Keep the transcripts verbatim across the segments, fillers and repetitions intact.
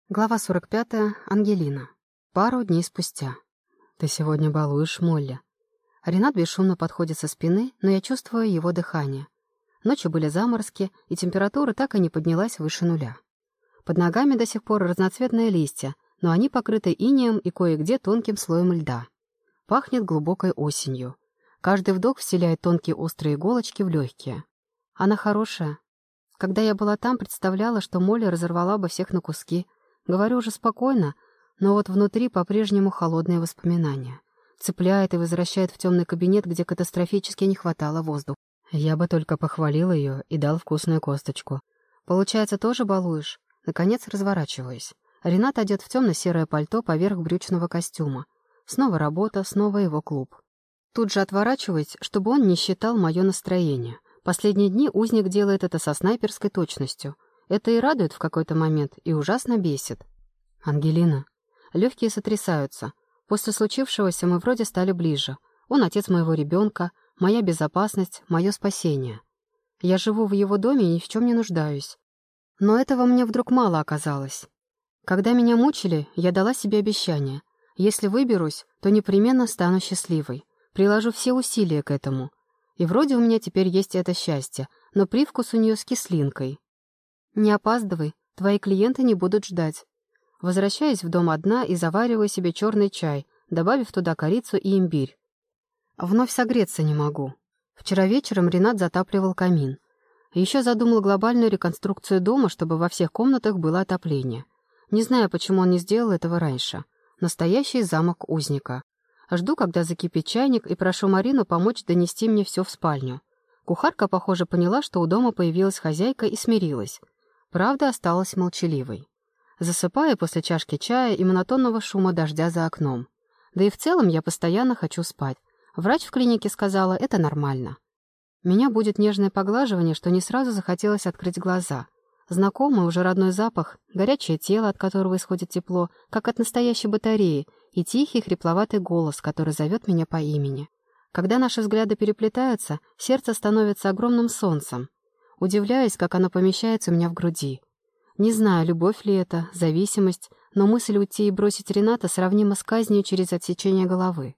Глава сорок пятая. Ангелина. Пару дней спустя. «Ты сегодня балуешь Молли». Ренат бесшумно подходит со спины, но я чувствую его дыхание. Ночью были заморозки, и температура так и не поднялась выше нуля. Под ногами до сих пор разноцветные листья, но они покрыты инеем и кое-где тонким слоем льда. Пахнет глубокой осенью. Каждый вдох вселяет тонкие острые иголочки в легкие. Она хорошая. Когда я была там, представляла, что Молли разорвала бы всех на куски. Говорю уже спокойно, но вот внутри по-прежнему холодные воспоминания. Цепляет и возвращает в темный кабинет, где катастрофически не хватало воздуха. Я бы только похвалил ее и дал вкусную косточку. Получается, тоже балуешь? Наконец разворачиваюсь. Ренат одет в темно-серое пальто поверх брючного костюма. Снова работа, снова его клуб. Тут же отворачиваюсь, чтобы он не считал мое настроение. Последние дни узник делает это со снайперской точностью. Это и радует в какой-то момент, и ужасно бесит. «Ангелина». Легкие сотрясаются. После случившегося мы вроде стали ближе. Он отец моего ребенка, моя безопасность, мое спасение. Я живу в его доме и ни в чем не нуждаюсь. Но этого мне вдруг мало оказалось. Когда меня мучили, я дала себе обещание. Если выберусь, то непременно стану счастливой. Приложу все усилия к этому. И вроде у меня теперь есть это счастье, но привкус у нее с кислинкой. «Не опаздывай, твои клиенты не будут ждать». Возвращаюсь в дом одна и завариваю себе черный чай, добавив туда корицу и имбирь. Вновь согреться не могу. Вчера вечером Ренат затапливал камин. Еще задумал глобальную реконструкцию дома, чтобы во всех комнатах было отопление. Не знаю, почему он не сделал этого раньше. Настоящий замок узника. Жду, когда закипит чайник, и прошу Марину помочь донести мне все в спальню. Кухарка, похоже, поняла, что у дома появилась хозяйка, и смирилась. Правда, осталась молчаливой. Засыпаю после чашки чая и монотонного шума дождя за окном. Да и в целом я постоянно хочу спать. Врач в клинике сказала, это нормально. Меня будет нежное поглаживание, что не сразу захотелось открыть глаза. Знакомый уже родной запах, горячее тело, от которого исходит тепло, как от настоящей батареи, и тихий хрипловатый голос, который зовет меня по имени. Когда наши взгляды переплетаются, сердце становится огромным солнцем. Удивляюсь, как оно помещается у меня в груди. Не знаю, любовь ли это, зависимость, но мысль уйти и бросить Рената сравнима с казнью через отсечение головы.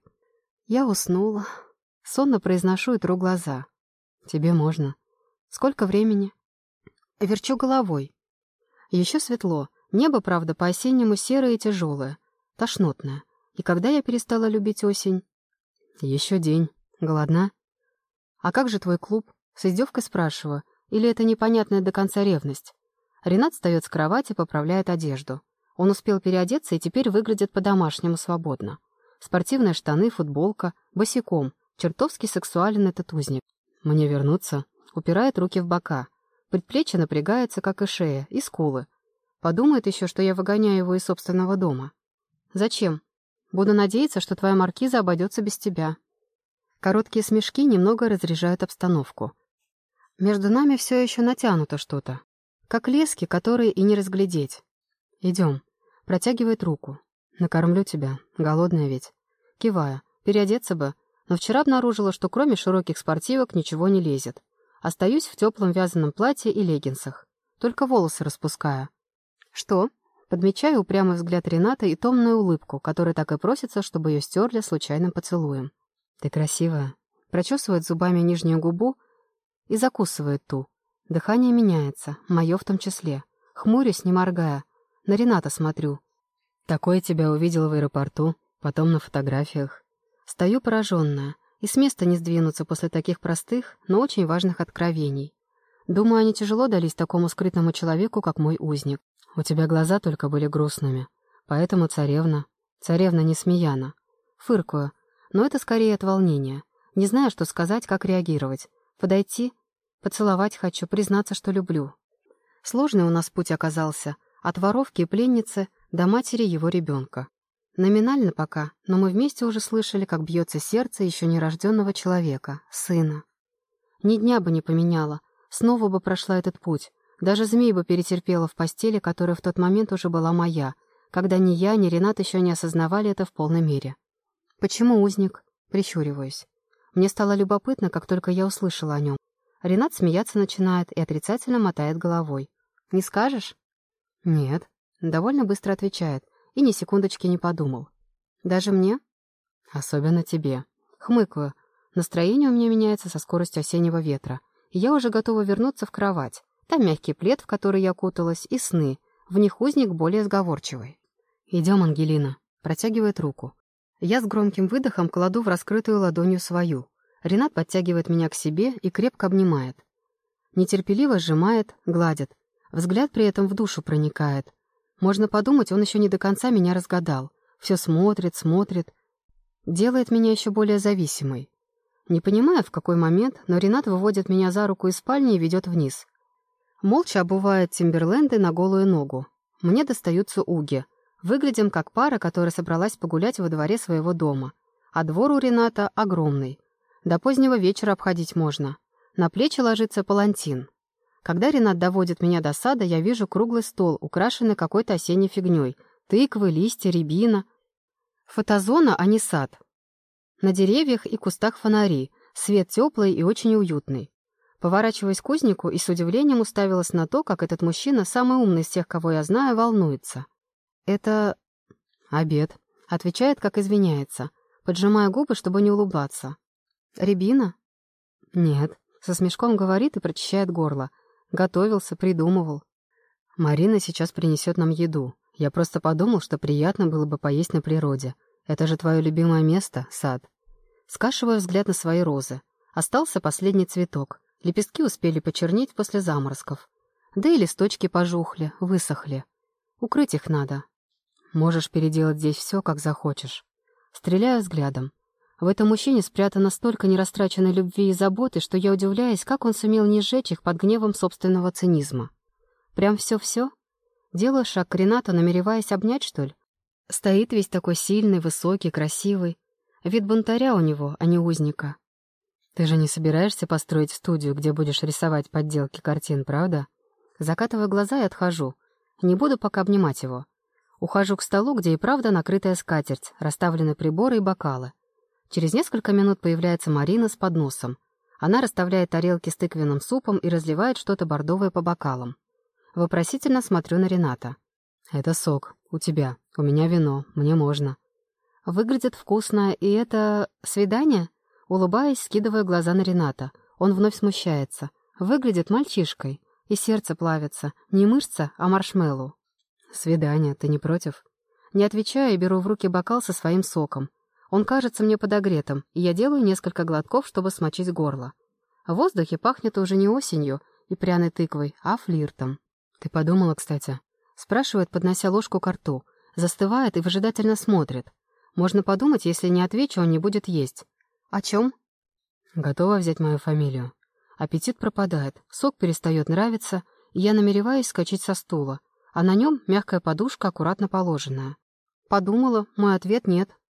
Я уснула. Сонно произношу и тру глаза. Тебе можно. Сколько времени? Верчу головой. Еще светло. Небо, правда, по-осеннему серое и тяжелое. Тошнотное. И когда я перестала любить осень? Еще день. Голодна? А как же твой клуб? С издевкой спрашиваю. Или это непонятная до конца ревность? Ренат встает с кровати, поправляет одежду. Он успел переодеться и теперь выглядит по-домашнему свободно. Спортивные штаны, футболка, босиком. Чертовски сексуален этот узник. Мне вернуться? Упирает руки в бока. Предплечье напрягается, как и шея, и скулы. Подумает еще, что я выгоняю его из собственного дома. Зачем? Буду надеяться, что твоя маркиза обойдется без тебя. Короткие смешки немного разряжают обстановку. Между нами все еще натянуто что-то. Как лески, которые и не разглядеть. Идем. Протягивает руку. Накормлю тебя. Голодная ведь. Киваю. Переодеться бы. Но вчера обнаружила, что кроме широких спортивок ничего не лезет. Остаюсь в теплом вязаном платье и леггинсах. Только волосы распускаю. Что? Подмечаю упрямый взгляд Рената и томную улыбку, которая так и просится, чтобы ее стерли случайным поцелуем. Ты красивая. Прочесывает зубами нижнюю губу и закусывает ту. Дыхание меняется, мое в том числе. Хмурюсь, не моргая. На Рената смотрю. Такое тебя увидел в аэропорту, потом на фотографиях. Стою пораженная, и с места не сдвинуться после таких простых, но очень важных откровений. Думаю, они тяжело дались такому скрытному человеку, как мой узник. У тебя глаза только были грустными, поэтому царевна. Царевна не Смеяна. Фыркую, но это скорее от волнения. Не знаю, что сказать, как реагировать. Подойти? Поцеловать хочу, признаться, что люблю. Сложный у нас путь оказался. От воровки и пленницы до матери его ребенка. Номинально пока, но мы вместе уже слышали, как бьется сердце еще нерожденного человека, сына. Ни дня бы не поменяла, снова бы прошла этот путь. Даже змей бы перетерпела в постели, которая в тот момент уже была моя, когда ни я, ни Ренат еще не осознавали это в полной мере. Почему узник? Прищуриваюсь. Мне стало любопытно, как только я услышала о нем. Ренат смеяться начинает и отрицательно мотает головой. «Не скажешь?» «Нет». Довольно быстро отвечает и ни секундочки не подумал. Даже мне? Особенно тебе. Хмыкаю. Настроение у меня меняется со скоростью осеннего ветра, и я уже готова вернуться в кровать. Там мягкий плед, в который я куталась, и сны. В них узник более сговорчивый. «Идем, Ангелина», — протягивает руку. Я с громким выдохом кладу в раскрытую ладонью свою. Ренат подтягивает меня к себе и крепко обнимает. Нетерпеливо сжимает, гладит. Взгляд при этом в душу проникает. Можно подумать, он еще не до конца меня разгадал. Все смотрит, смотрит. Делает меня еще более зависимой. Не понимаю, в какой момент, но Ренат выводит меня за руку из спальни и ведет вниз. Молча обувает Тимберленды на голую ногу. Мне достаются уги. Выглядим как пара, которая собралась погулять во дворе своего дома. А двор у Рената огромный. До позднего вечера обходить можно. На плечи ложится палантин. Когда Ренат доводит меня до сада, я вижу круглый стол, украшенный какой-то осенней фигней. Тыквы, листья, рябина. Фотозона, а не сад. На деревьях и кустах фонари. Свет теплый и очень уютный. Поворачиваясь к узнику и с удивлением уставилась на то, как этот мужчина, самый умный из тех, кого я знаю, волнуется. «Это... обед», — отвечает, как извиняется, поджимая губы, чтобы не улыбаться. «Рябина?» «Нет», — со смешком говорит и прочищает горло. Готовился, придумывал. «Марина сейчас принесет нам еду. Я просто подумал, что приятно было бы поесть на природе. Это же твое любимое место, сад». Скашиваю взгляд на свои розы. Остался последний цветок. Лепестки успели почернеть после заморозков. Да и листочки пожухли, высохли. Укрыть их надо. Можешь переделать здесь все, как захочешь. Стреляю взглядом. В этом мужчине спрятано столько нерастраченной любви и заботы, что я удивляюсь, как он сумел не сжечь их под гневом собственного цинизма. Прям все-все? Делаю шаг к Ренату, намереваясь обнять, что ли? Стоит весь такой сильный, высокий, красивый. Вид бунтаря у него, а не узника. Ты же не собираешься построить студию, где будешь рисовать подделки картин, правда? Закатываю глаза и отхожу. Не буду пока обнимать его. Ухожу к столу, где и правда накрытая скатерть, расставлены приборы и бокалы. Через несколько минут появляется Марина с подносом. Она расставляет тарелки с тыквенным супом и разливает что-то бордовое по бокалам. Вопросительно смотрю на Рената. «Это сок. У тебя. У меня вино. Мне можно». Выглядит вкусно, и это... свидание? Улыбаясь, скидывая глаза на Рената. Он вновь смущается. Выглядит мальчишкой. И сердце плавится. Не мышца, а маршмеллоу. «Свидание. Ты не против?» Не отвечаю и беру в руки бокал со своим соком. Он кажется мне подогретым, и я делаю несколько глотков, чтобы смочить горло. В воздухе пахнет уже не осенью и пряной тыквой, а флиртом. «Ты подумала, кстати?» Спрашивает, поднося ложку ко рту. Застывает и выжидательно смотрит. Можно подумать, если не отвечу, он не будет есть. «О чем?» «Готова взять мою фамилию?» Аппетит пропадает, сок перестает нравиться, и я намереваюсь скачать со стула, а на нем мягкая подушка, аккуратно положенная. Подумала, мой ответ — нет.